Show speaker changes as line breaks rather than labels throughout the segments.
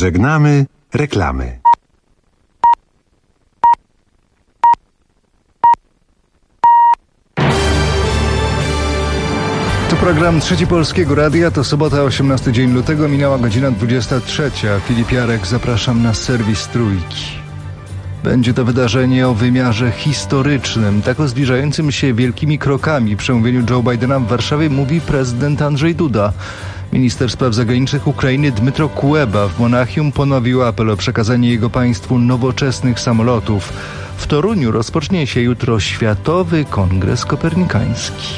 Żegnamy reklamy.
To program Trzeci Polskiego Radia, to sobota, 18 dzień lutego, minęła godzina 23. Filip Jarek, zapraszam na serwis Trójki. Będzie to wydarzenie o wymiarze historycznym. Tak o zbliżającym się wielkimi krokami przemówieniu Joe Bidena w Warszawie mówi prezydent Andrzej Duda. Minister spraw zagranicznych Ukrainy Dmytro Kuleba w Monachium ponowił apel o przekazanie jego państwu nowoczesnych samolotów. W Toruniu rozpocznie się jutro Światowy Kongres Kopernikański.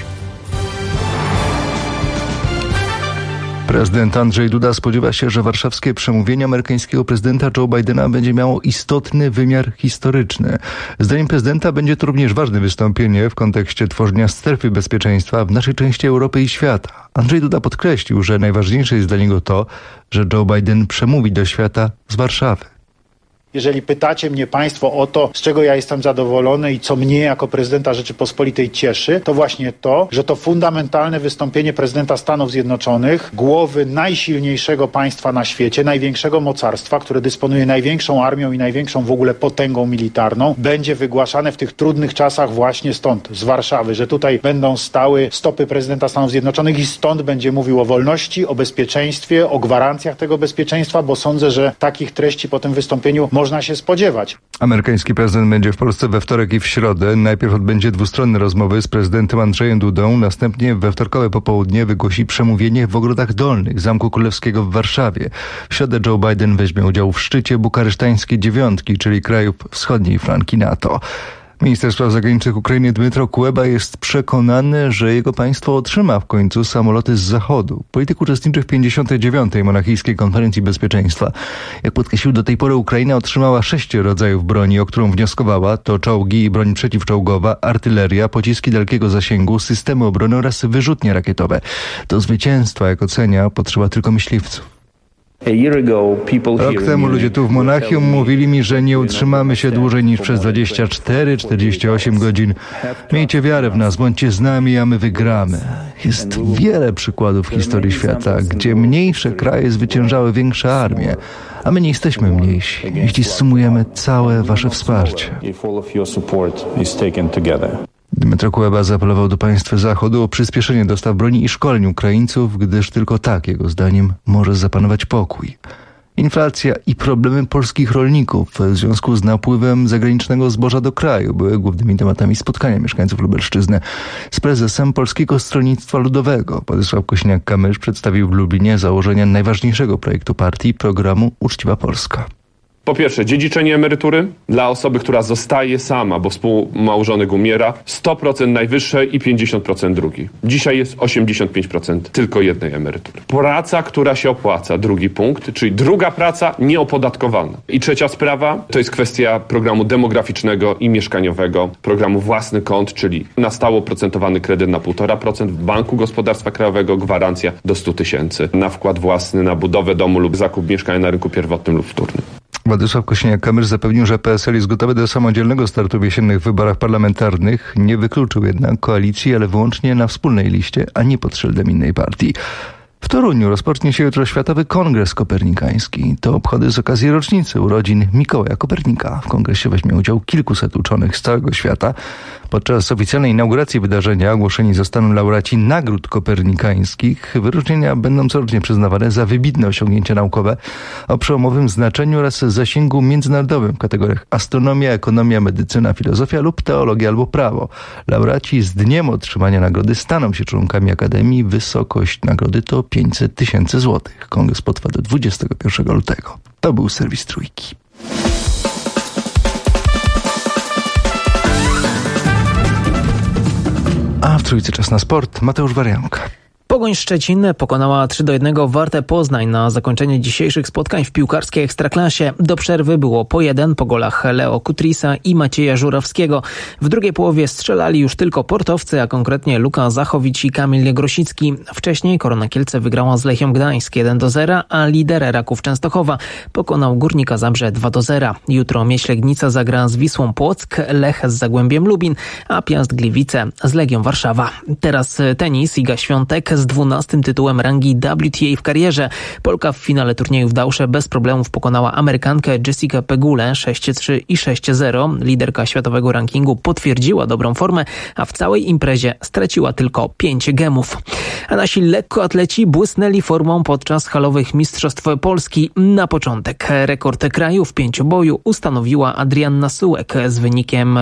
Prezydent Andrzej Duda spodziewa się, że warszawskie przemówienie amerykańskiego prezydenta Joe Bidena będzie miało istotny wymiar historyczny. Zdaniem prezydenta będzie to również ważne wystąpienie w kontekście tworzenia strefy bezpieczeństwa w naszej części Europy i świata. Andrzej Duda podkreślił, że najważniejsze jest dla niego to, że Joe Biden przemówi do świata z Warszawy.
Jeżeli pytacie mnie Państwo o to, z czego ja jestem zadowolony i co mnie jako prezydenta Rzeczypospolitej cieszy, to właśnie to, że to fundamentalne wystąpienie prezydenta Stanów Zjednoczonych, głowy najsilniejszego państwa na świecie, największego mocarstwa, które dysponuje największą armią i największą w ogóle potęgą militarną, będzie wygłaszane w tych trudnych czasach właśnie stąd, z Warszawy, że tutaj będą stały stopy prezydenta Stanów Zjednoczonych i stąd będzie mówił o wolności, o bezpieczeństwie, o gwarancjach tego bezpieczeństwa, bo sądzę, że takich treści po tym wystąpieniu można się spodziewać.
Amerykański prezydent będzie w Polsce we wtorek i w środę. Najpierw odbędzie dwustronne rozmowy z prezydentem Andrzejem Dudą, następnie we wtorkowe popołudnie wygłosi przemówienie w Ogrodach Dolnych Zamku Królewskiego w Warszawie. W środę Joe Biden weźmie udział w szczycie bukaresztańskiej dziewiątki, czyli krajów wschodniej flanki NATO. Minister spraw zagranicznych Ukrainy Dmytro Kuleba jest przekonany, że jego państwo otrzyma w końcu samoloty z Zachodu. Polityk uczestniczy w 59. Monachijskiej Konferencji Bezpieczeństwa. Jak podkreślił, do tej pory Ukraina otrzymała 6 rodzajów broni, o którą wnioskowała. To czołgi i broń przeciwczołgowa, artyleria, pociski dalekiego zasięgu, systemy obrony oraz wyrzutnie rakietowe. Do zwycięstwa, jak ocenia, potrzeba tylko myśliwców. Rok temu ludzie tu w Monachium mówili mi, że nie utrzymamy się dłużej niż przez 24-48 godzin. Miejcie wiarę w nas, bądźcie z nami, a my wygramy. Jest wiele przykładów w historii świata, gdzie mniejsze kraje zwyciężały większe armie, a my nie jesteśmy mniejsi, jeśli sumujemy całe wasze wsparcie. Dmytro Kuleba zaapelował do państw Zachodu o przyspieszenie dostaw broni i szkoleń Ukraińców, gdyż tylko tak, jego zdaniem, może zapanować pokój. Inflacja i problemy polskich rolników w związku z napływem zagranicznego zboża do kraju były głównymi tematami spotkania mieszkańców Lubelszczyzny z prezesem Polskiego Stronnictwa Ludowego. Władysław Kosiniak-Kamysz przedstawił w Lublinie założenia najważniejszego projektu partii, programu Uczciwa Polska.
Po pierwsze, dziedziczenie emerytury dla osoby, która zostaje sama, bo współmałżonek umiera, 100% najwyższej i 50% drugiej. Dzisiaj jest 85% tylko jednej emerytury. Praca, która się opłaca, drugi punkt, czyli druga praca nieopodatkowana. I trzecia sprawa, to jest kwestia programu demograficznego i mieszkaniowego, programu Własny Kąt, czyli na stałe oprocentowany kredyt na 1,5% w Banku Gospodarstwa Krajowego, gwarancja do 100 000 na wkład własny, na budowę domu lub zakup mieszkania na rynku pierwotnym lub wtórnym.
Władysław Kosiniak-Kamysz zapewnił, że PSL jest gotowy do samodzielnego startu w jesiennych wyborach parlamentarnych. Nie wykluczył jednak koalicji, ale wyłącznie na wspólnej liście, a nie pod szyldem innej partii. W Toruniu rozpocznie się jutro Światowy Kongres Kopernikański. To obchody z okazji rocznicy urodzin Mikołaja Kopernika. W kongresie weźmie udział kilkuset uczonych z całego świata. Podczas oficjalnej inauguracji wydarzenia ogłoszeni zostaną laureaci nagród kopernikańskich. Wyróżnienia będą corocznie przyznawane za wybitne osiągnięcia naukowe o przełomowym znaczeniu oraz zasięgu międzynarodowym w kategoriach astronomia, ekonomia, medycyna, filozofia lub teologia albo prawo. Laureaci z dniem otrzymania nagrody staną się członkami Akademii. Wysokość nagrody to 500 000 złotych. Kongres potrwa do 21 lutego. To był serwis Trójki. A w Trójce czas na sport. Mateusz Warianka.
Pogoń Szczecin pokonała 3-1 Wartę Poznań na zakończenie dzisiejszych spotkań w piłkarskiej Ekstraklasie. Do przerwy było po 1 po golach Leo Kutrisa i Macieja Żurawskiego. W drugiej połowie strzelali już tylko portowcy, a konkretnie Luka Zachowicz i Kamil Grosicki. Wcześniej Korona Kielce wygrała z Lechią Gdańsk 1-0, a lider Raków Częstochowa pokonał Górnika Zabrze 2-0. Jutro Mieś Legnica zagra z Wisłą Płock, Lech z Zagłębiem Lubin, a Piast Gliwice z Legią Warszawa. Teraz tenis. Iga Świątek z 12. tytułem rangi WTA w karierze. Polka w finale turnieju w Dausze bez problemów pokonała Amerykankę Jessica Pegulę 6-3 i 6-0. Liderka światowego rankingu potwierdziła dobrą formę, a w całej imprezie straciła tylko 5 gemów. A nasi lekkoatleci błysnęli formą podczas halowych Mistrzostw Polski. Na początek rekord kraju w pięcioboju ustanowiła Adrianna Sułek z wynikiem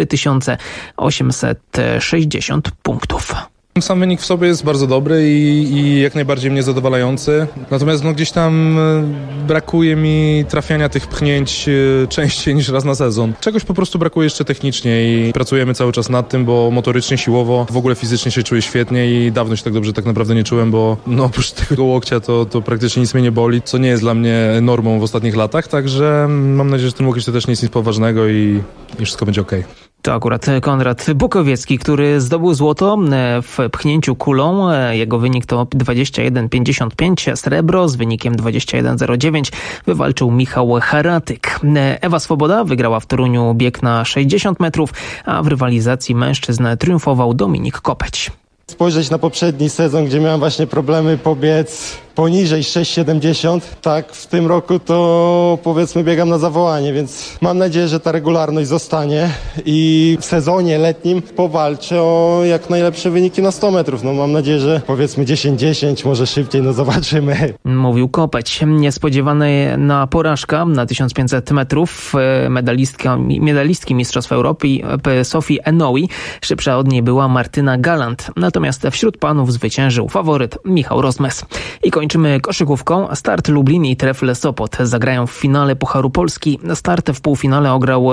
4860 punktów.
Sam wynik w sobie jest bardzo dobry i jak najbardziej mnie zadowalający. Natomiast gdzieś tam brakuje mi trafiania tych pchnięć częściej niż raz na sezon. Czegoś po prostu brakuje jeszcze technicznie i pracujemy cały czas nad tym, bo motorycznie, siłowo, w ogóle fizycznie się czuję świetnie i dawno się tak dobrze tak naprawdę nie czułem, bo oprócz tego łokcia to praktycznie nic mnie nie boli, co nie jest dla mnie normą w ostatnich latach, także mam nadzieję, że ten łokieć to też nie jest nic poważnego i wszystko będzie okej.
To akurat Konrad Bukowiecki, który zdobył złoto w pchnięciu kulą. Jego wynik to 21,55. Srebro z wynikiem 21,09 wywalczył Michał Haratyk. Ewa Swoboda wygrała w Toruniu bieg na 60 metrów, a w rywalizacji mężczyzn triumfował Dominik Kopeć.
Spojrzeć na poprzedni sezon, gdzie miałem właśnie problemy pobiec poniżej 6,70. Tak, w tym roku to powiedzmy biegam na zawołanie, więc mam nadzieję, że ta regularność zostanie i w sezonie letnim powalczę o jak najlepsze wyniki na 100 metrów. Mam nadzieję, że powiedzmy 10-10, może szybciej, zobaczymy.
Mówił Kopeć. Niespodziewana porażka na 1500 metrów medalistki Mistrzostw Europy Sophie Enoui. Szybsza od niej była Martyna Galant. Natomiast wśród panów zwyciężył faworyt Michał Rozmes. I kończymy koszykówką. Start Lublin i Trefl Sopot zagrają w finale Pucharu Polski. Start w półfinale ograł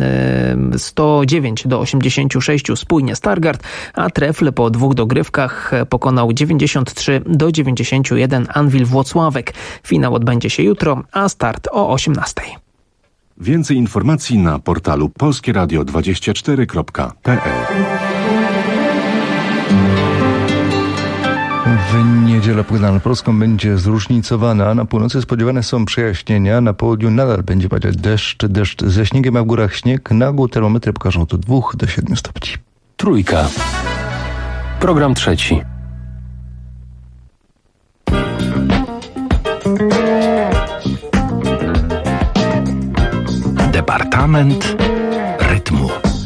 109-86 spójnie Stargard, a Trefl po 2 dogrywkach pokonał 93-91 Anwil Włocławek. Finał odbędzie się jutro, a start o 18:00.
Więcej informacji na portalu polskieradio24.pl.
W niedzielę pogoda nad Polską będzie zróżnicowana. Na północy spodziewane są przejaśnienia. Na południu nadal będzie padać deszcz ze śniegiem, a w górach śnieg. Na ogół termometry pokażą to 2 do 7 stopni.
Trójka. Program trzeci. Departament rytmu.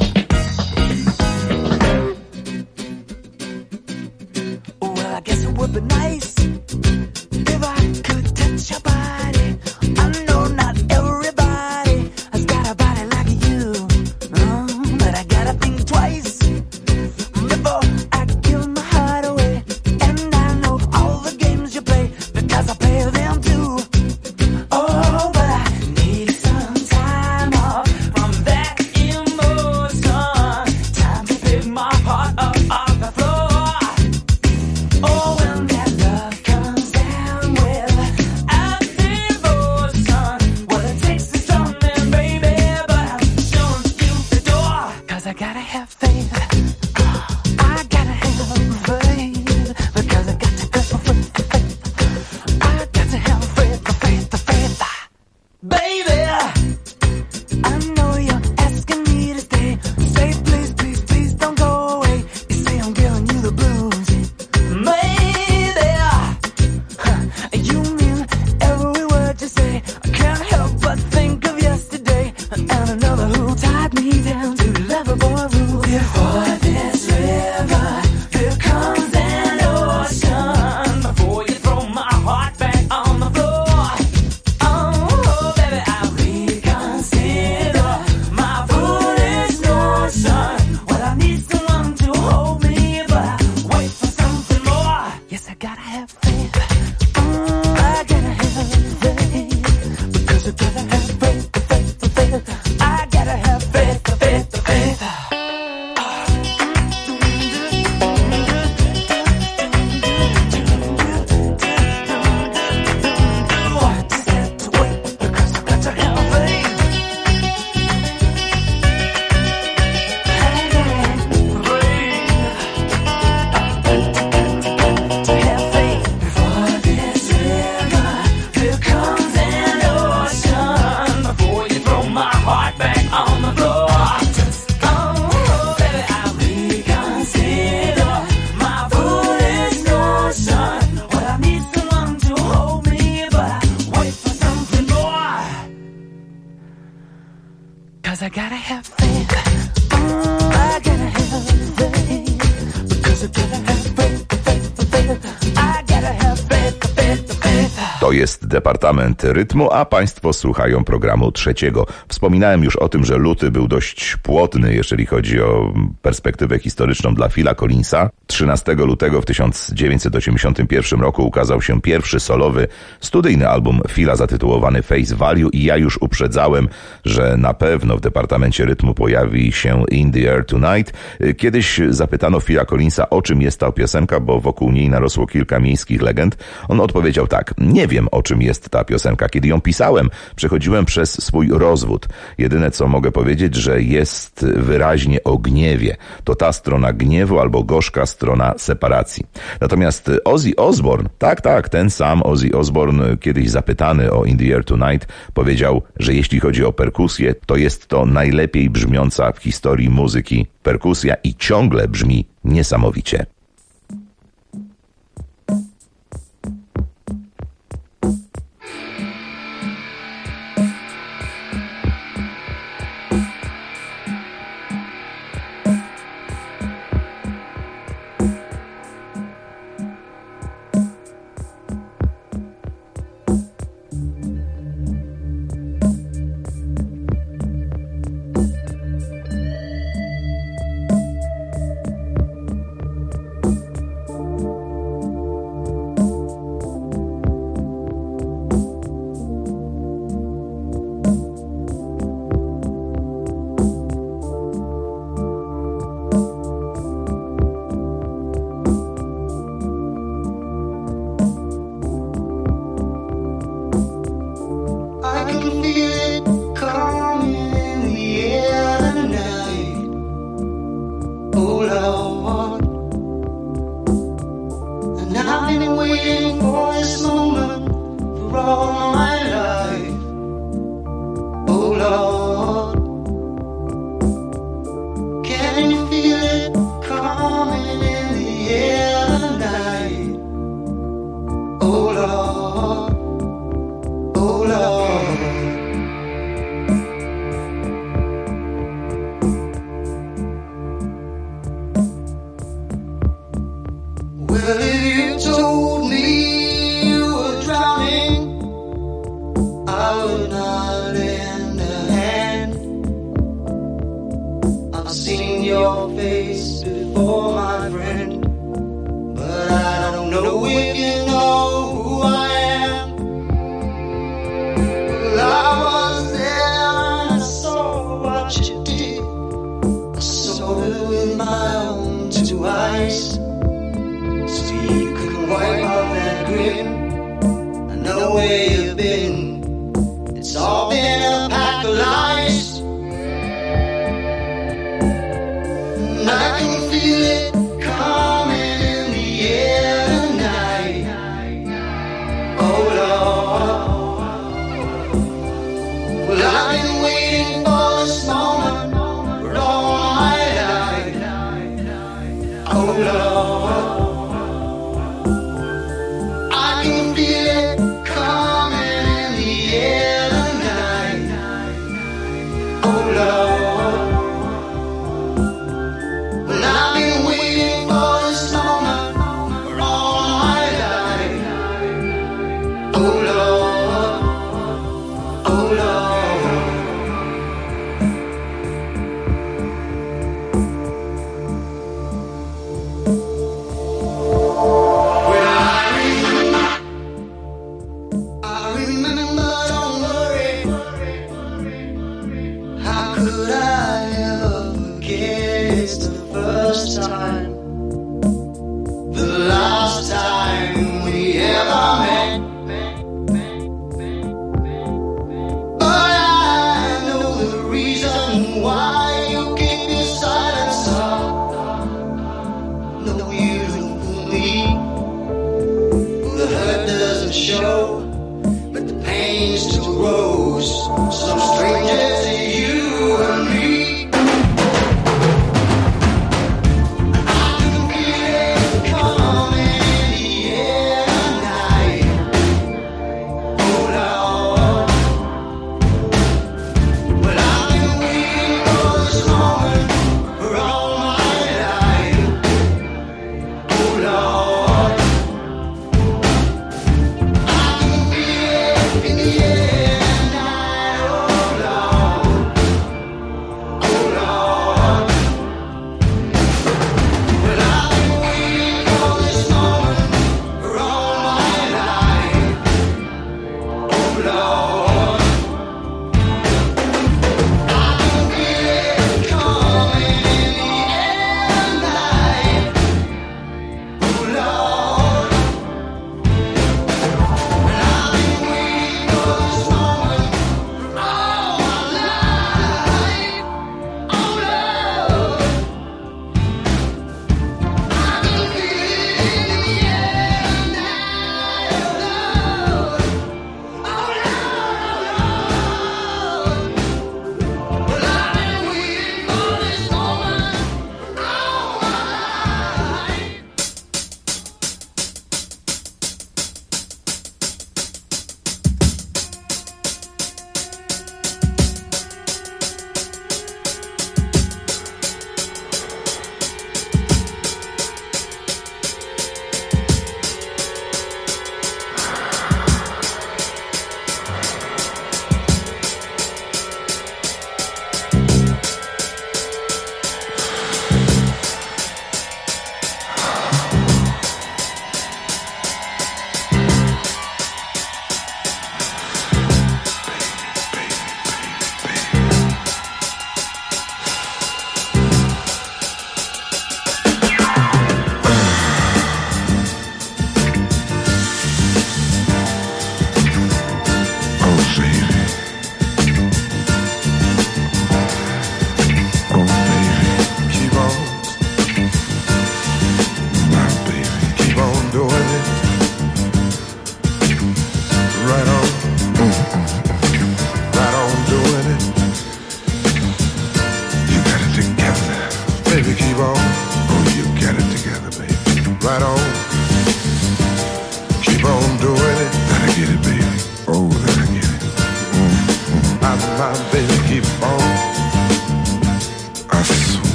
Would be nice if I could touch your body. I know not everybody has got a body like you, but I gotta think twice before I give my heart away. And I know all the games you play because I play them too. Oh, but I need some time off from that emotion. Time to pick my heart up off the floor. Oh, when that love comes down, well, I feel I gotta have faith. I gotta have faith. Because I gotta have faith. I gotta have faith.
To jest Departament Rytmu, a Państwo słuchają programu trzeciego. Wspominałem już o tym, że luty był dość płodny, jeżeli chodzi o perspektywę historyczną dla Phila Collinsa. 13 lutego w 1981 roku ukazał się pierwszy solowy, studyjny album Phila zatytułowany Face Value i ja już uprzedzałem, że na pewno w Departamencie Rytmu pojawi się In the Air Tonight. Kiedyś zapytano Phila Collinsa, o czym jest ta piosenka, bo wokół niej narosło kilka miejskich legend. On odpowiedział tak: nie wiem, o czym jest ta piosenka. Kiedy ją pisałem, przechodziłem przez swój rozwód. Jedyne, co mogę powiedzieć, że jest wyraźnie o gniewie. To ta strona gniewu albo gorzka strona separacji. Natomiast Ozzy Osbourne, tak, ten sam Ozzy Osbourne, kiedyś zapytany o In the Air Tonight, powiedział, że jeśli chodzi o perkusję, to jest to najlepiej brzmiąca w historii muzyki perkusja i ciągle brzmi niesamowicie.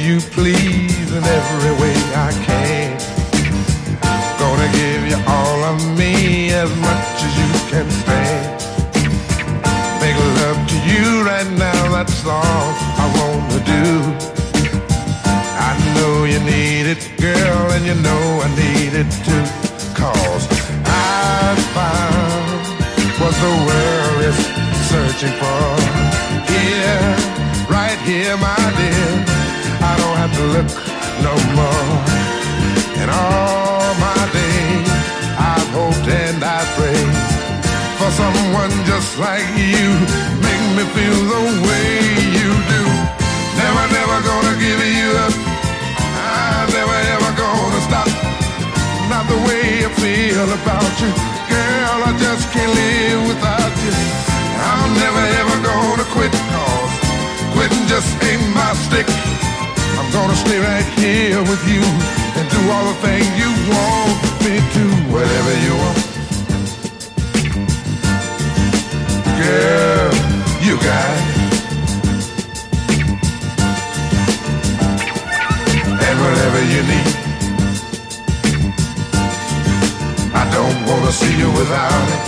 you please in every way I can. Gonna give you all of me as much as you can stand. Make love to you right now, that's all I wanna do. I know you need it, girl, and you know I need it too. 'Cause I found what the world is searching for. Here, right here, my dear, I don't have to look no more. And all my days, I've hoped and I prayed for someone just like you. Make me feel the way you do. Never, never gonna give you up. I'm never, ever gonna stop. Not the way I feel about you. Girl, I just can't live without you. I'm never, ever gonna quit, 'cause quitting just ain't my stick. I'm gonna stay right here with you and do all the things you want me to. Whatever you want. Girl, you got it. And whatever you need. I don't wanna see you without it.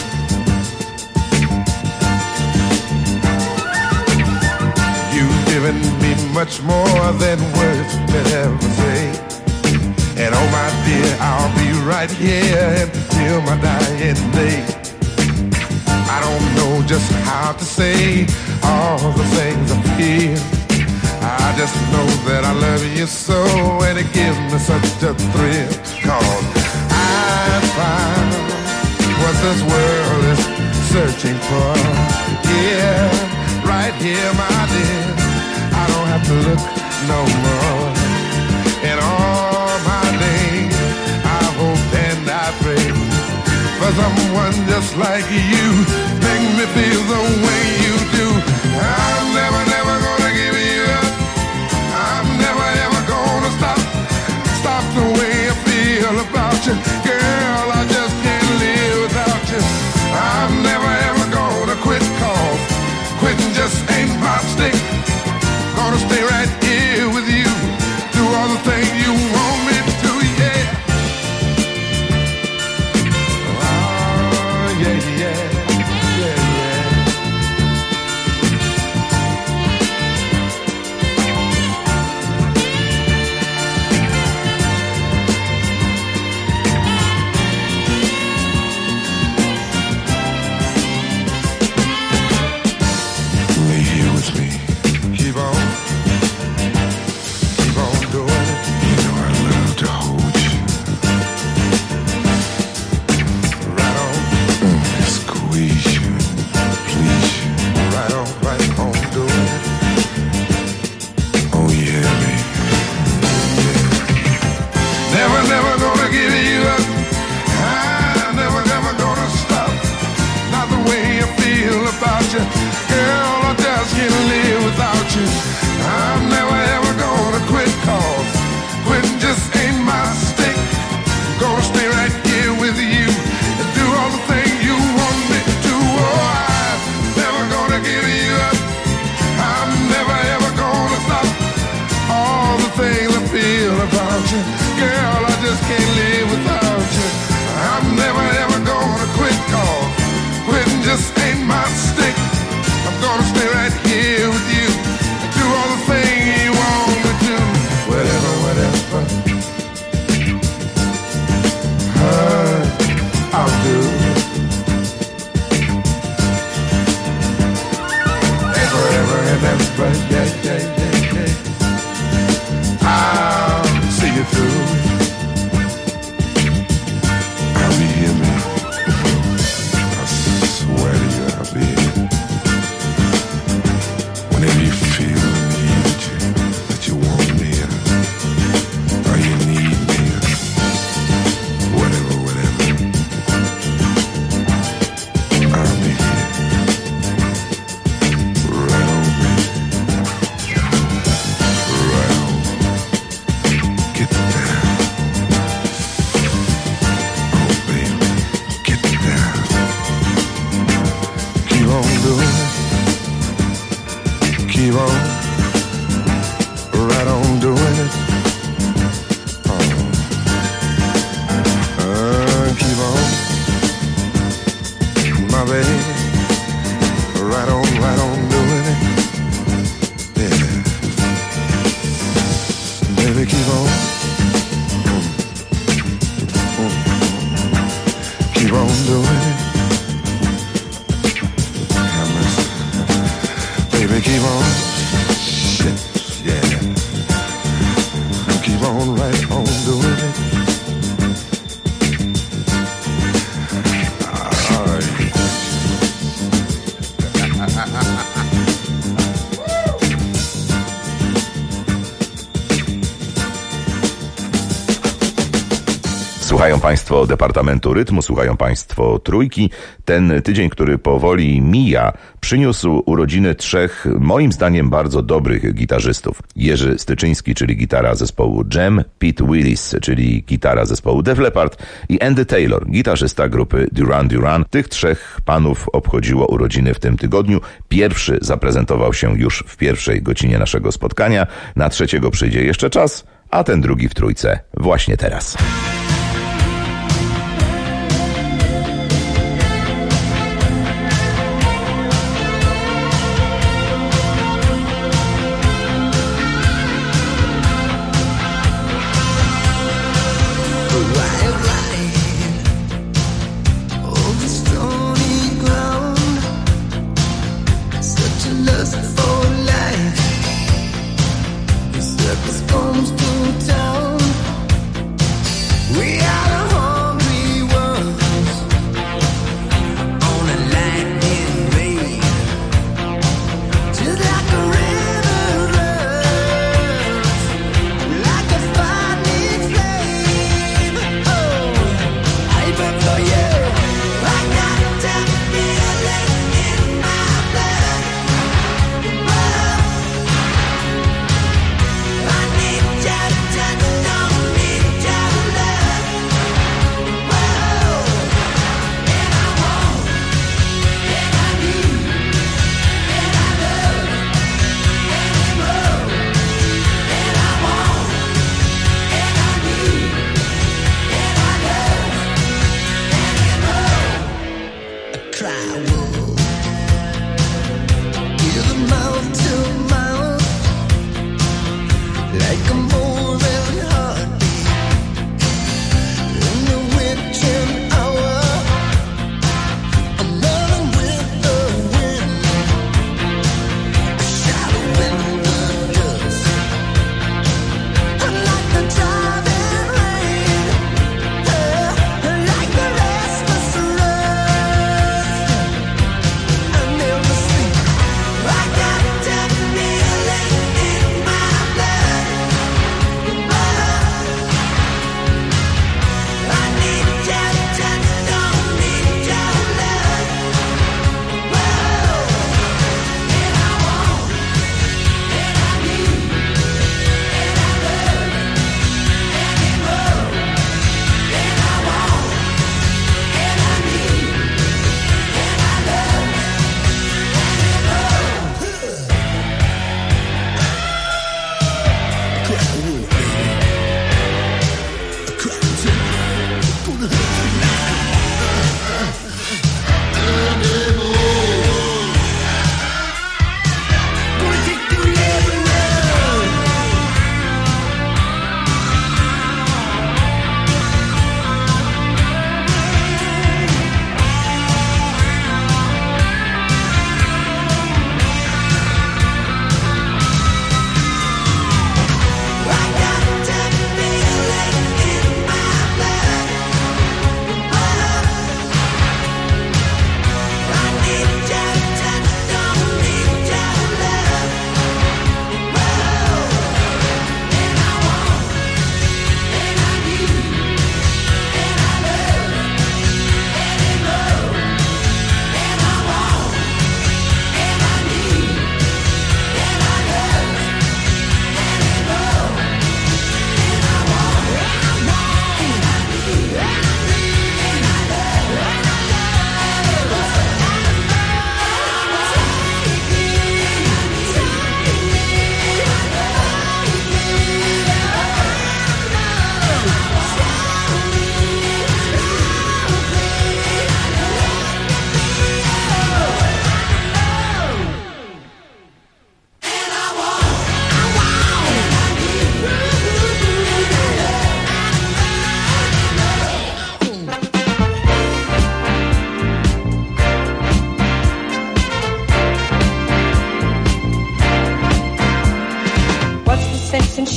You've given me much more than words could ever say. And oh my dear, I'll be right here until my dying day. I don't know just how to say all the things I feel. I just know that I love you so, and it gives me such a thrill. 'Cause I found what this world is searching for. Yeah, right here, my dear, I don't have to look no more. In all my days, I hope and I pray for someone just like you. Make me feel the way you do. I'm never, never gonna give you up. I'm never, ever gonna stop the way I feel about you. Girl, I just can't live without you. I'm never, ever gonna quit, 'cause quitting just ain't my stick. Gonna stay right here with you, do all the things you want me to, yeah. Oh, yeah, yeah, yeah, yeah. Lay here with me. Keep on doing it. You know I love to hold you. Right on, squeeze you, please you. Right on doing it. Oh yeah, baby. Yeah. Never, never gonna give you up. I'm never, never gonna stop. Not the way I feel about you. Girl, I just can't live without you. I'm never ever gonna quit, 'cause quitting just ain't my stick. Gonna stay right here with you and do all the things you want me to. Oh, I'm never gonna give you up. I'm never ever gonna stop. All the things I feel about you. Girl, I just can't live without you. I'm never ever gonna quit, 'cause quitting just ain't my stick. I'm gonna stay right here with you and do all the things you want me to. Whatever, whatever. I'll do. And forever and ever, yeah, yeah, yeah, yeah. I'll see you through. I'll be here, man. I swear to you, I'll be here. Whenever you feel the need, that you want me, or you need me, whatever, I'll be here. Right on, baby. Right on. Get down. Oh, baby. Get down. Keep on doing it. Keep on, right on my baby. Right on doing it. Yeah. Baby, keep on. Keep on doing it. Have mercy. Baby, keep on. Shit, yeah. Keep on right on doing it. All right.
Słuchają Państwo Departamentu Rytmu, słuchają Państwo Trójki. Ten tydzień, który powoli mija, przyniósł urodziny trzech, moim zdaniem, bardzo dobrych gitarzystów. Jerzy Styczyński, czyli gitara zespołu Jam, Pete Willis, czyli gitara zespołu Def Leppard i Andy Taylor, gitarzysta grupy Duran Duran. Tych trzech panów obchodziło urodziny w tym tygodniu. Pierwszy zaprezentował się już w pierwszej godzinie naszego spotkania. Na trzeciego przyjdzie jeszcze czas, a ten drugi w trójce właśnie teraz.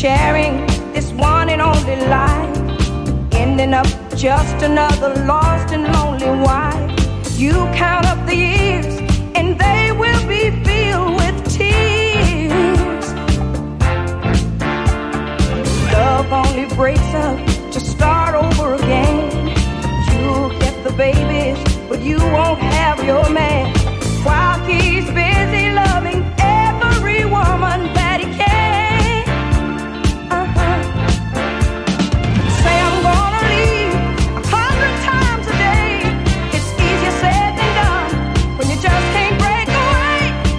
sharing this one and only life, ending up just another lost and lonely wife. You count up the years and they will be filled with tears. Love only breaks up to start over again. You'll get the babies, but you won't have your man, while he's busy loving every woman that he can. Say I'm gonna leave 100 times a day. It's easier said than done when you just can't break away.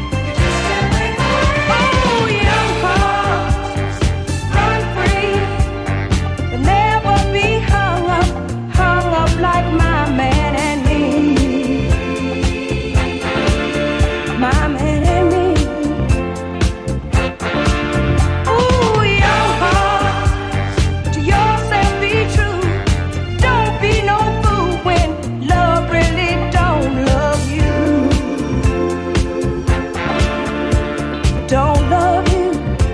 Oh, young hearts, run free. You'll never be hung up like my man and me. My man and me. Ooh, young heart, to yourself be true. Don't be no fool when love really don't love you. Don't love you.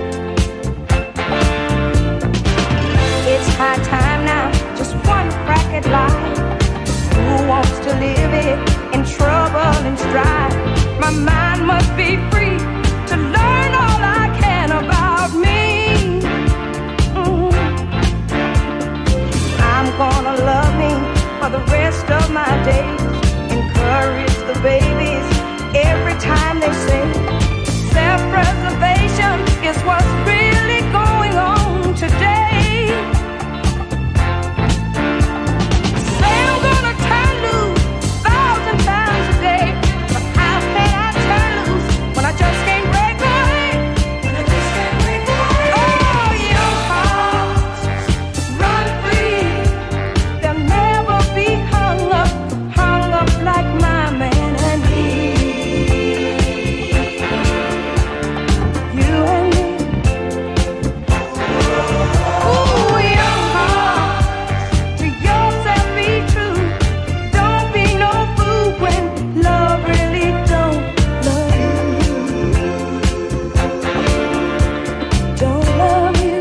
It's high time now, just one crack at life. Who wants to live it in trouble and strife? My mind must be free to learn all I can about me. I'm gonna love me for the rest of my days. Encourage the babies every time they say self-preservation is what's really going on today. Say I'm gonna turn loose 1,000 times a day, but how can I turn loose when I just can't break away? Oh, young hearts, run free. They'll never be hung up like my man and me. You and me. Ooh, young hearts, to yourself be true. Don't be no fool when love really don't love you. Don't love you.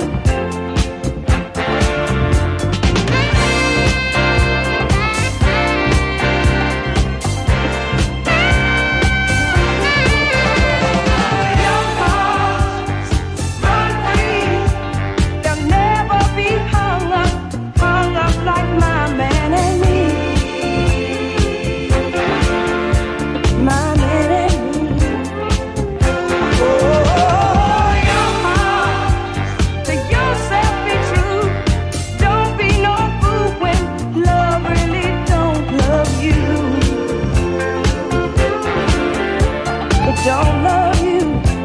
Young hearts, run free. They'll never be hung up like my man and me. My man and me. Oh, young heart, to yourself be true. Don't be no fool when love really don't love you. It don't love you.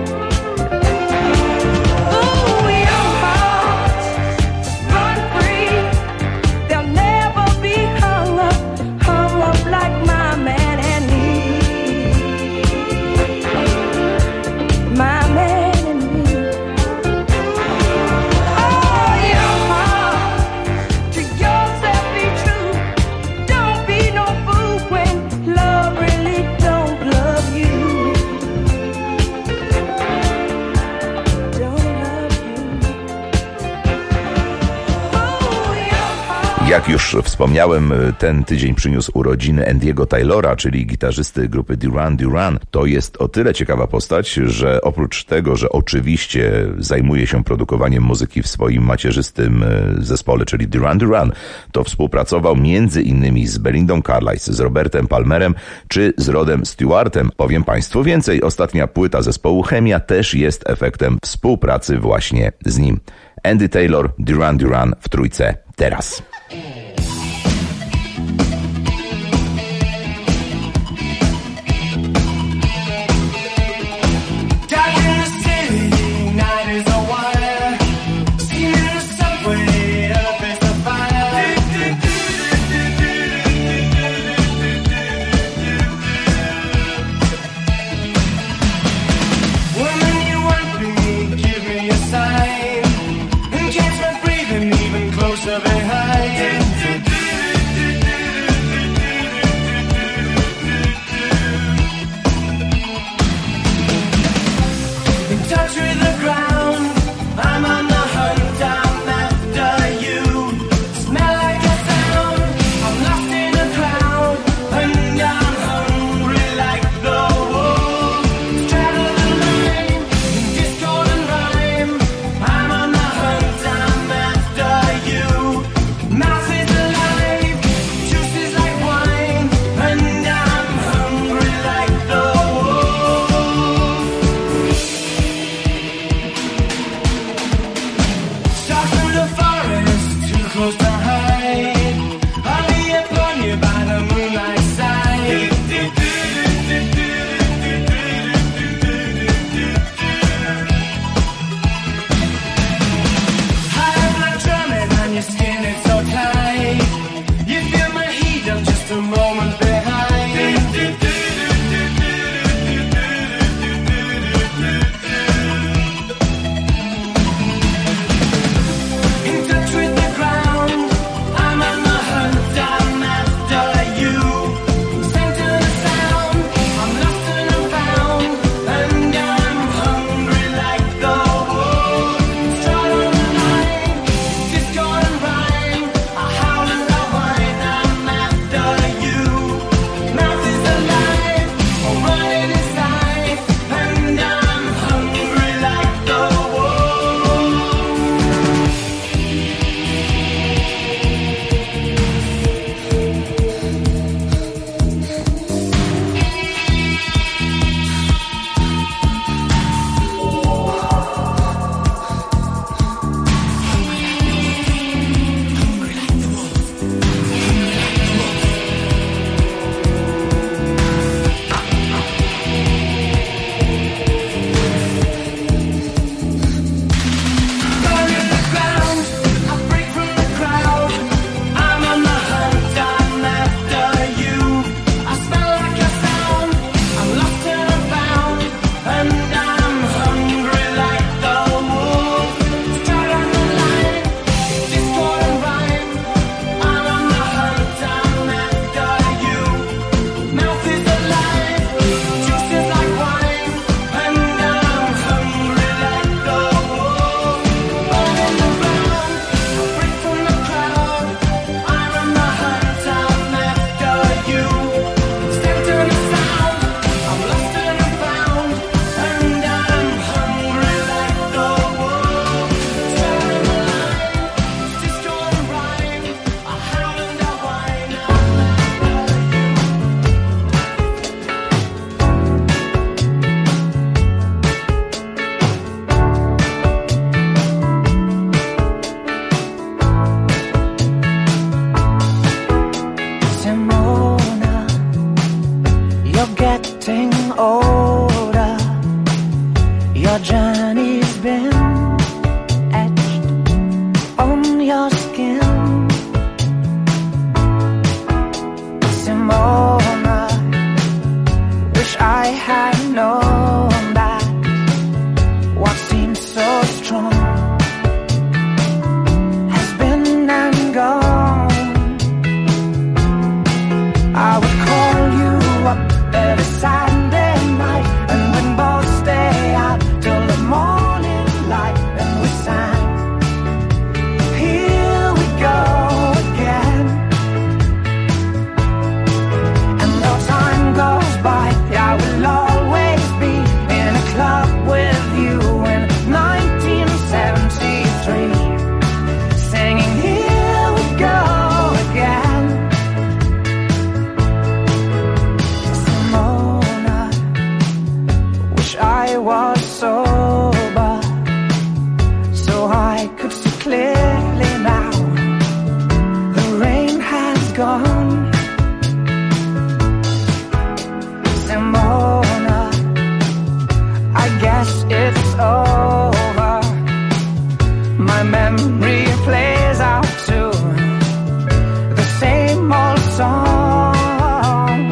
Ooh, young hearts, run free. They'll never be hung up like my man and me. My man and me. Oh, young heart, to yourself be true. Don't be no fool when love really don't love you. Don't love you. Oh, young heart.
Jak już wspomniałem, ten tydzień przyniósł urodziny Andiego Taylora, czyli gitarzysty grupy Duran Duran. To jest o tyle ciekawa postać, że oprócz tego, że oczywiście zajmuje się produkowaniem muzyki w swoim macierzystym zespole, czyli Duran Duran, to współpracował między innymi z Belindą Carlisle, z Robertem Palmerem czy z Rodem Stewartem. Powiem Państwu więcej, ostatnia płyta zespołu Chemia też jest efektem współpracy właśnie z nim. Andy Taylor, Duran Duran w trójce teraz.
Sign and catch my breathing even closer behind. getting older. Your journey's been etched on your skin. Simona, wish I had known that what seems so strong has been and gone. I would call you up every Saturday night, and we'd both stay out till the morning light, and we sang, here we go again. And though time goes by, I will always be in a club with you in 1973, singing, here we go again. I was sober, so I could see clearly now. The rain has gone. Simona, I guess it's over. My memory plays out to the same old song.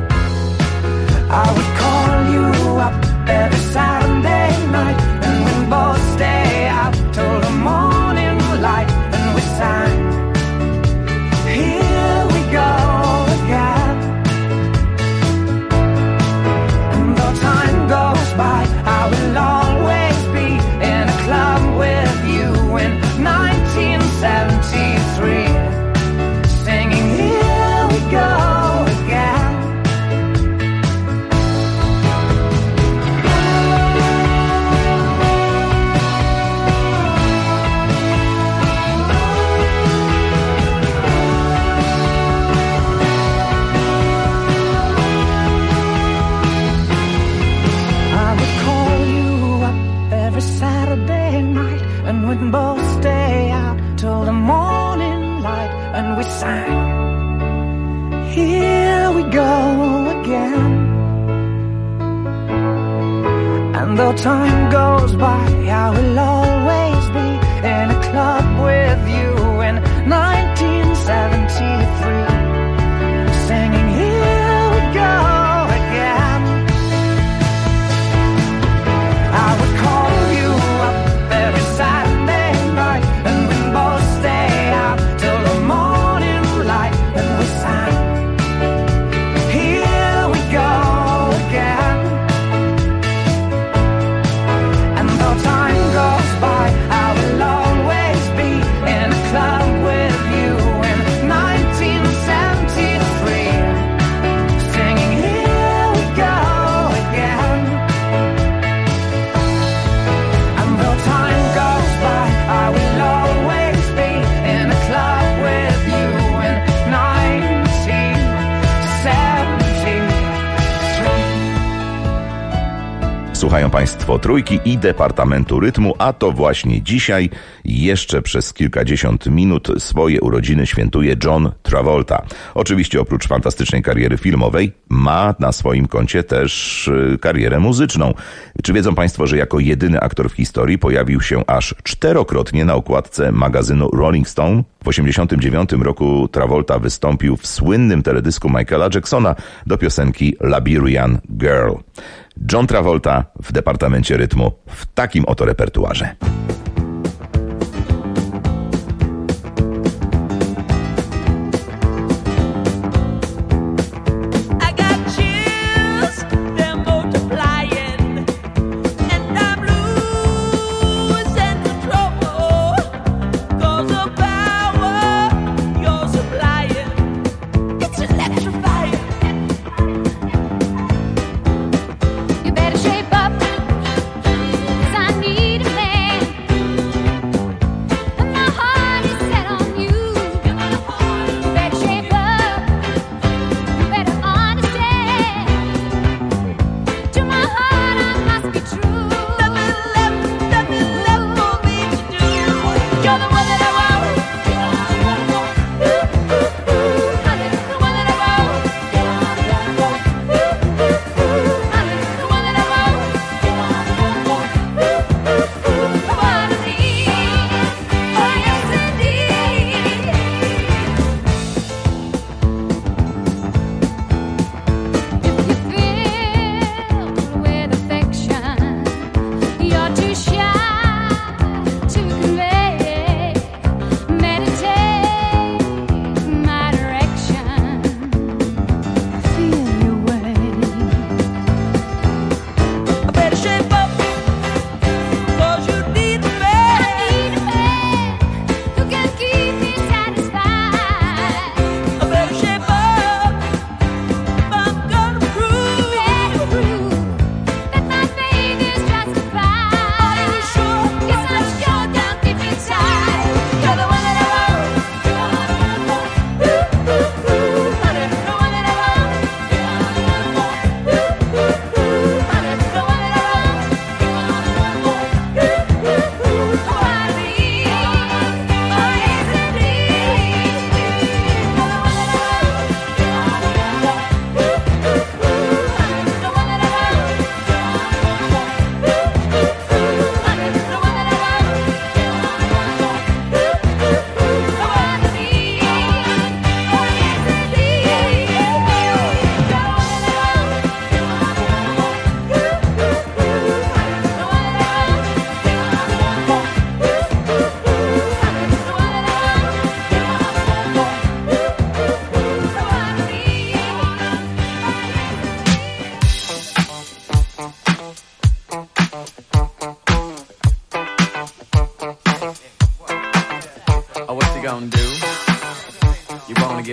I would call you up every Saturday night, and we'd both stay out till the morning light, and we sang, here we go again. And though time goes by, I will always be in a club with you in 1973, singing, here we go again. Saturday night, and we'd both stay out till the morning light, and we sang, here we go again. And though time goes by, I will always be in a club with you in 1973, singing, here we go again. I would call you up every Saturday night, and we'd both stay out till the morning light, and we sang, here we go again. And though time goes by, I will always be in a club with you in 1973, singing, here we go again. Time goes by, I will always be in a club with you in 1973.
Słuchają Państwo Trójki i Departamentu Rytmu, a to właśnie dzisiaj jeszcze przez kilkadziesiąt minut swoje urodziny świętuje John Travolta. Oczywiście oprócz fantastycznej kariery filmowej ma na swoim koncie też karierę muzyczną. Czy wiedzą Państwo, że jako jedyny aktor w historii pojawił się aż 4-krotnie na okładce magazynu Rolling Stone? W 1989 roku Travolta wystąpił w słynnym teledysku Michaela Jacksona do piosenki Liberian Girl. John Travolta w Departamencie Rytmu w takim oto repertuarze.
You better shape up, 'cause I need a man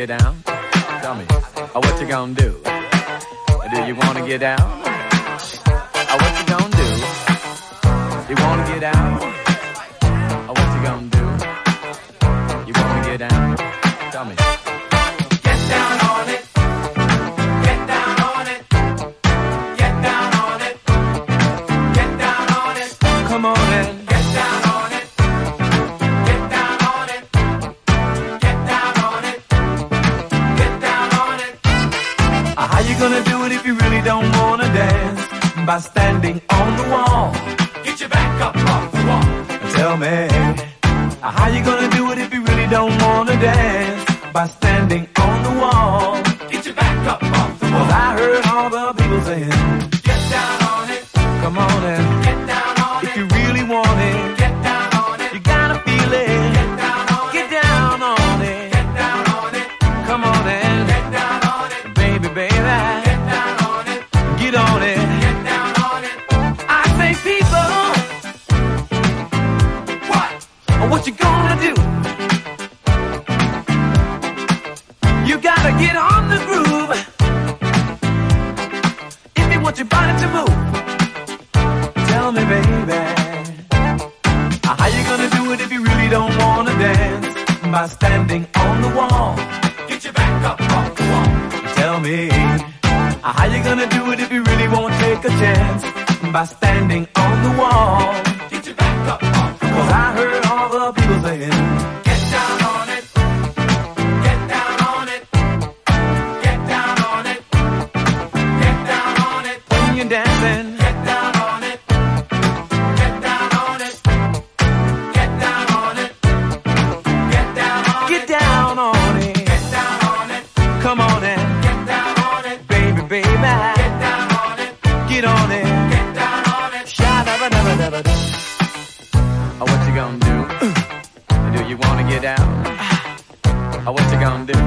get down? Tell me, what you gonna do? Do you wanna get down? What you gonna do? You wanna get down? What you gonna do? You wanna get down? Tell me. Get down on it. Get down on it. Get down on it. Get down on it. Come on and get down on it. Get down on it. Get down on it. Get down on it. How you gonna do it if you really don't wanna dance? By standing on the wall. Get your back up off the wall. Tell me, how you gonna do it if you really don't wanna dance? By standing on the wall. Get your back up off the wall. 'Cause I heard all the people saying, get down on it. Come on and get down on it. If you really want it, get down on it. You gotta feel it. Get down on it. Get down on it. Get down on it. Come on and get down on it. Baby, baby. Get down on it. Get on it. Get down on it. I say people, what you gonna do? You gotta get on the groove if you want your body to move. Tell me, baby, how you gonna do it if you really don't wanna dance? By standing on the wall. Get your back up off the wall. Tell me, how you gonna do it if you really won't take a chance? By standing on the wall. Get your back up off the wall. 'Cause I heard all the people saying, get down on it. Get down on it. Get down on it. Get down on it. When you're dancing, get down on it. Get down on it. Get down on it. Get down on it. Get down on it. Get down on it. Come on and get down on it. Baby, baby. Get down on it. Get on it. Get down on it. Sha-da-ba-da-ba-da-ba-da. What you gonna do? Do you wanna get down? What you gonna do?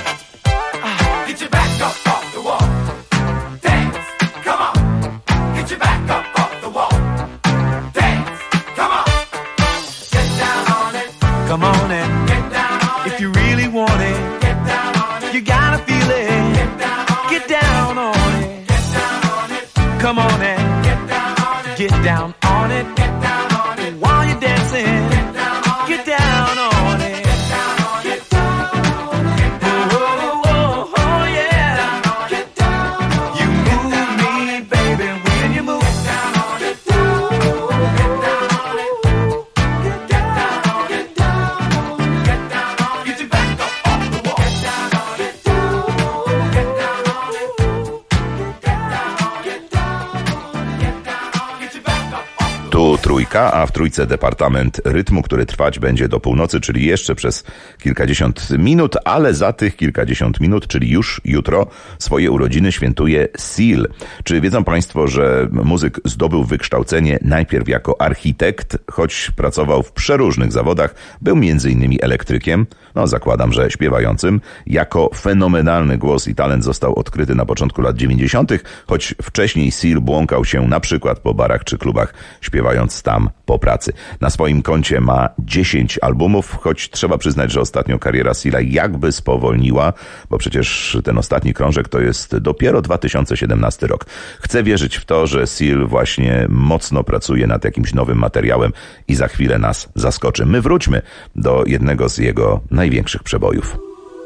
Get your back up off the wall. Dance, come on. Get your back up off the wall. Dance, come on. Get down on it. Come on and get down on it. If you really want it, get down on it. You gotta feel it. Get down on it. Get down on it. Get down on it. Come on and get down on it. Get down on it. Get down on it. While you're dancing, get down on it. Get down on it. Get down on it. Get down on it. Oh, oh, oh, yeah. Get down on it. You move me, baby, when you move. Get down on it. Get down on it. Get down on it. Get down on it. Get down on it. Get your back up off the wall. Get down on it. Get down on it. Get down on it. Get down on it. Get down on it. Get down on it. Get your back up off the wall.
Tu Trójka, a w Trójce Departament Rytmu, który trwać będzie do północy, czyli jeszcze przez kilkadziesiąt minut, ale za tych kilkadziesiąt minut, czyli już jutro, swoje urodziny świętuje Seal. Czy wiedzą Państwo, że muzyk zdobył wykształcenie najpierw jako architekt, choć pracował w przeróżnych zawodach, był m.in. elektrykiem, zakładam, że śpiewającym. Jako fenomenalny głos i talent został odkryty na początku lat 90., choć wcześniej Seal błąkał się na przykład po barach czy klubach, śpiewając tam po pracy. Na swoim koncie ma 10 albumów, choć trzeba przyznać, że ostatnio kariera Seala jakby spowolniła, bo przecież ten ostatni krążek to jest dopiero 2017 rok. Chcę wierzyć w to, że Seal właśnie mocno pracuje nad jakimś nowym materiałem i za chwilę nas zaskoczy. My wróćmy do jednego z jego największych przebojów.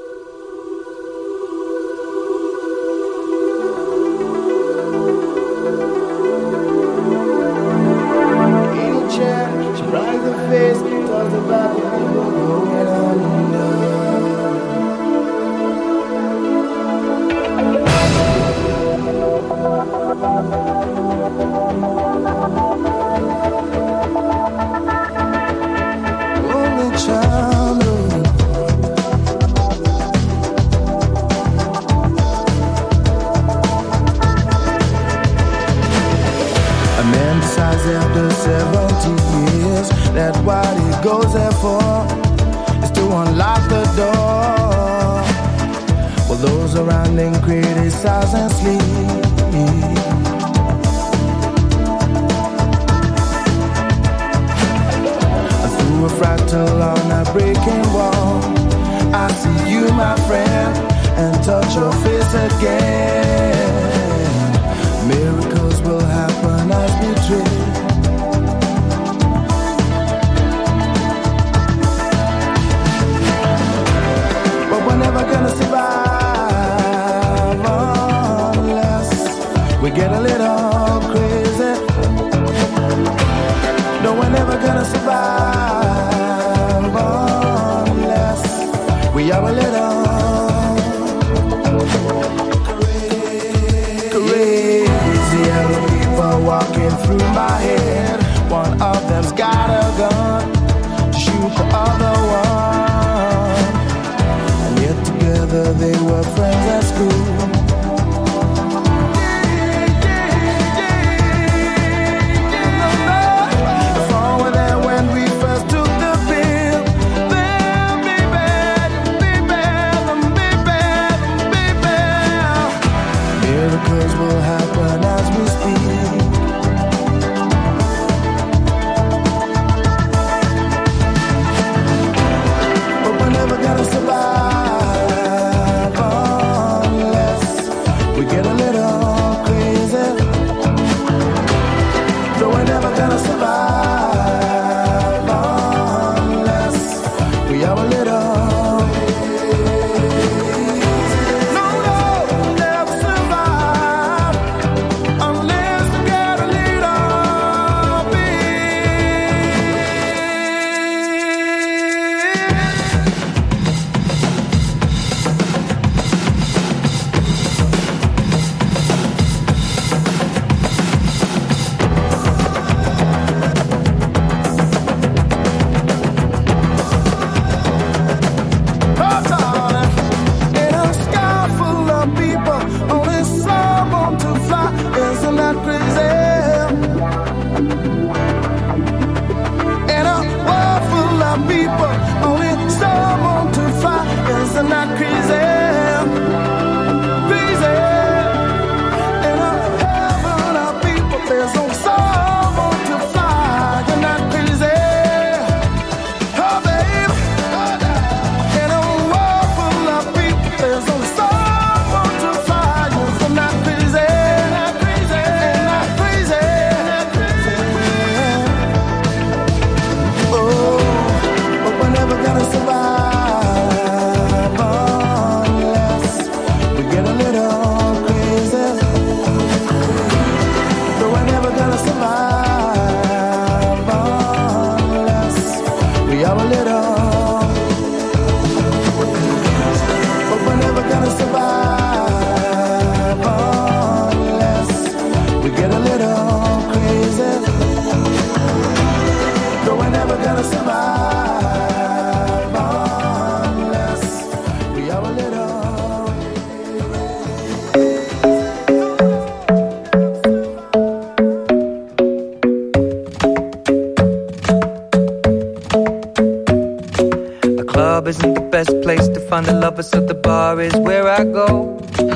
After 70 years, that's what he goes there for, is to unlock the door. Well, those around him criticize and sleep. Through a fractal on a breaking wall, I see you, my friend. once again. Miracles will happen as we dream. But we're never gonna survive unless we get a little crazy. No, we're never gonna survive unless we are a little crazy. Yellow people walking through my head. One of them's got a gun to shoot the other one. And yet together they were friends at school. Miracles will happen as we speak. But we're never gonna survive unless we get a little crazy. No, we're never gonna survive unless we are a little.
So the bar is where I go.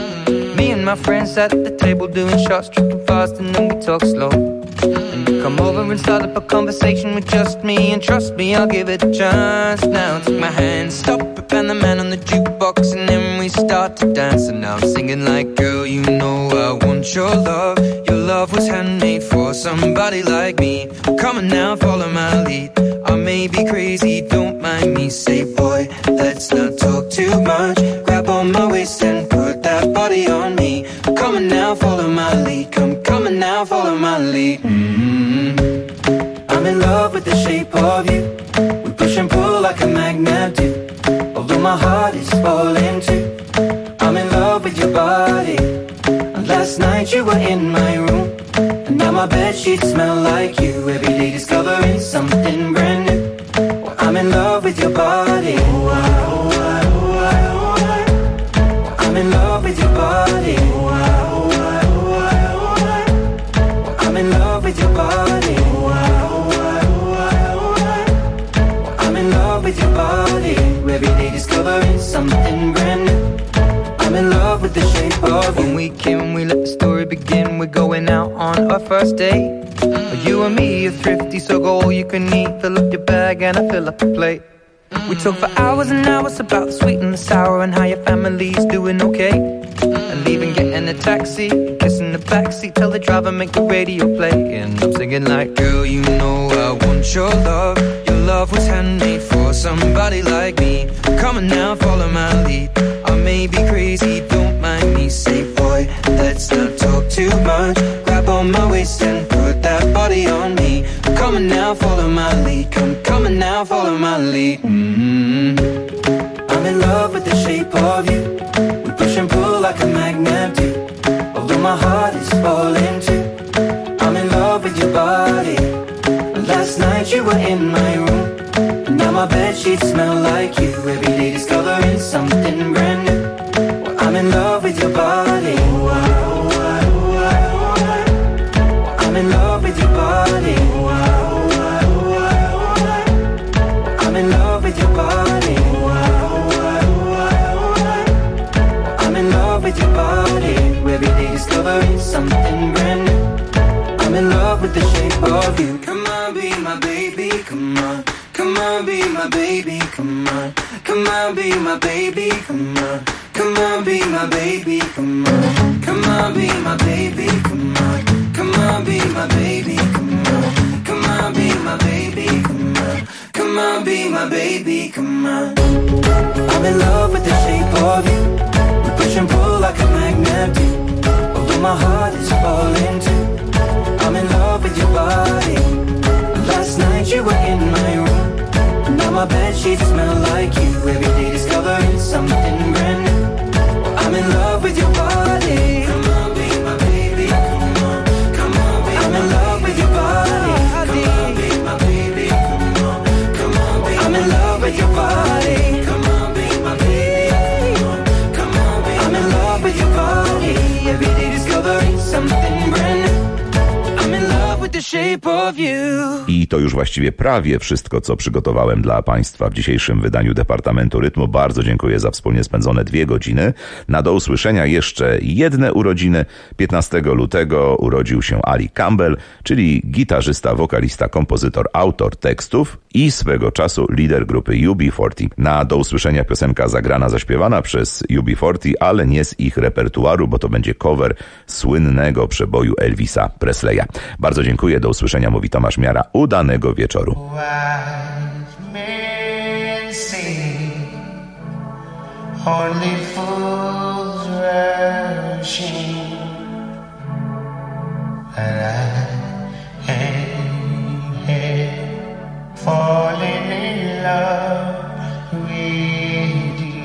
Me and my friends at the table doing shots, tripping fast, and then we talk slow. And you come over and start up a conversation with just me, and trust me, I'll give it a chance. Now take my hand, stop it, and the man on the jukebox, and then we start to dance. And now I'm singing like, girl, you know I want your love. Your love was handmade for somebody like me. Come on now, follow my lead. I may be crazy, don't mind me. Say, boy, let's not talk too much. Grab on my waist and put that body on me. Come on now, follow my lead. Come on now, follow my lead. I'm in love with the shape of you. We push and pull like a magnet do. Although my heart is falling too. I'm in love with your body. Last night you were in my room, and now my bedsheets smell like you. Every day discovering something brand new. Well, I'm in love with your body. I'm in love with your body. I'm in love with your body. I'm in love with your body. Every day discovering something brand new. I'm in love with the shape of you. When we came, we let the story begin. We're going out on our first date. You and me are thrifty, so go all you can eat. Fill up your bag and I fill up the plate. We talk for hours and hours about the sweet and the sour, and how your family's doing okay. And leaving, getting a taxi, kissing the backseat, tell the driver make the radio play, and I'm singing like, girl, you know I want your love. Your love was handmade for somebody like me. Come on now, follow my lead. I may be crazy, don't mind me. Say, boy, let's not talk too much. Grab on my waist and put that body on me. Come on now, follow my lead. Come on now, follow my lead. I'm in love with the shape of you. We push and pull like a magnet do. Although my heart is falling too. I'm in love with your body. Last night you were in my room, and now my bedsheets smell like you. Every day discovering something brand new. Well, I'm in love with your body. I'm in love with your body. I'm in love with your body. I'm in love with your body. Every day discovering something brand new. I'm in love with the shape of you. Come on, be my baby, come on. Come on, be my baby, come on. Come on, be my baby, come on. Come on, be my baby, come on. Come on, be my baby, come on. Come on, be my baby, come on. Come on, be my baby, come on. Come on, be my baby, come on. I'm in love with the shape of you. We push and pull like a magnet do. Although my heart is falling too. I'm in love with your body. Last night you were in my room. Now my bedsheets smell like you. Every day discovering something brand new. I'm in love with your body. Come on, be my baby. Come on, come on, be I'm in love with your body. Come on, be my baby. Come on, come on, be I'm in love with your body. Come on, be my baby. Come on, come on, be I'm in love with your body. Every day discovering something brand new. I'm in love with the shape of you.
I to już właściwie prawie wszystko, co przygotowałem dla Państwa w dzisiejszym wydaniu Departamentu Rytmu. Bardzo dziękuję za wspólnie spędzone 2 godziny. Na do usłyszenia jeszcze jedne urodziny. 15 lutego urodził się Ali Campbell, czyli gitarzysta, wokalista, kompozytor, autor tekstów i swego czasu lider grupy UB40. Na do usłyszenia piosenka zagrana, zaśpiewana przez UB40, ale nie z ich repertuaru, bo to będzie cover słynnego przeboju Elvisa Presleya. Bardzo dziękuję, do usłyszenia, mówi Tomasz Miara. Udanego wieczoru.
Only fools rushing, and I ain't falling in love with you.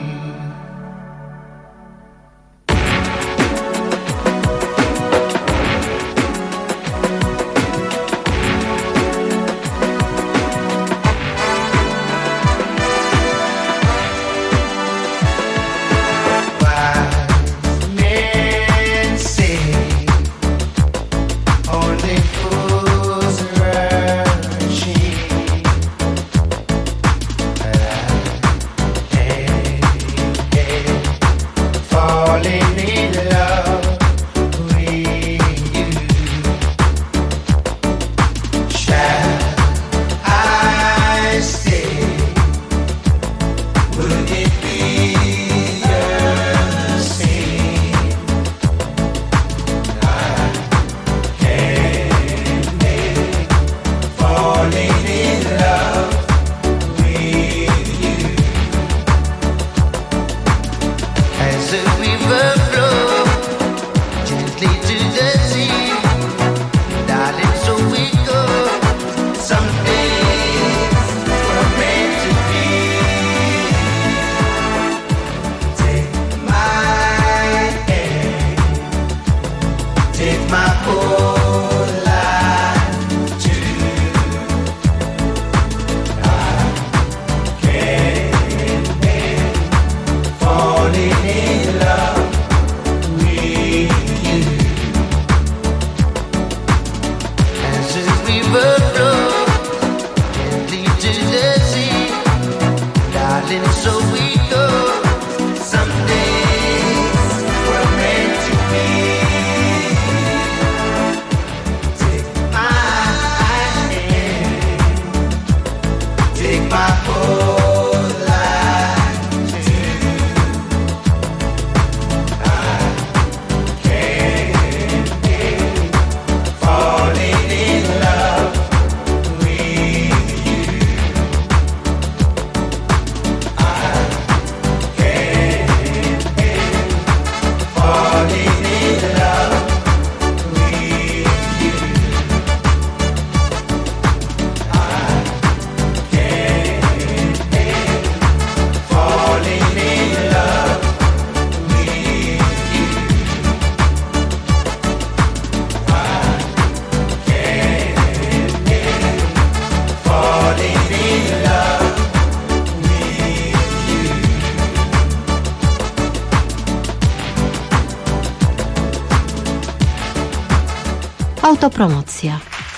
Autopromocja.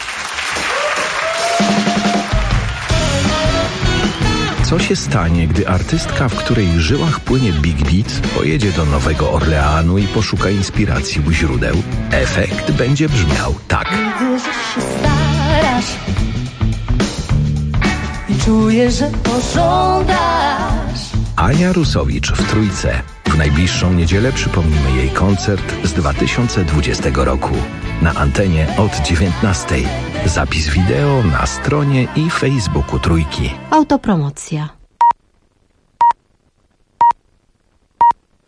Co się stanie, gdy artystka, w której żyłach płynie Big Beat, pojedzie do Nowego Orleanu i poszuka inspiracji u źródeł? Efekt będzie brzmiał tak.
Widzę, że się starasz i czuję, że pożądasz.
Ania Rusowicz w Trójce. W najbliższą niedzielę przypomnimy jej koncert z 2020 roku. Na antenie od 19:00. Zapis wideo na stronie i Facebooku Trójki.
Autopromocja.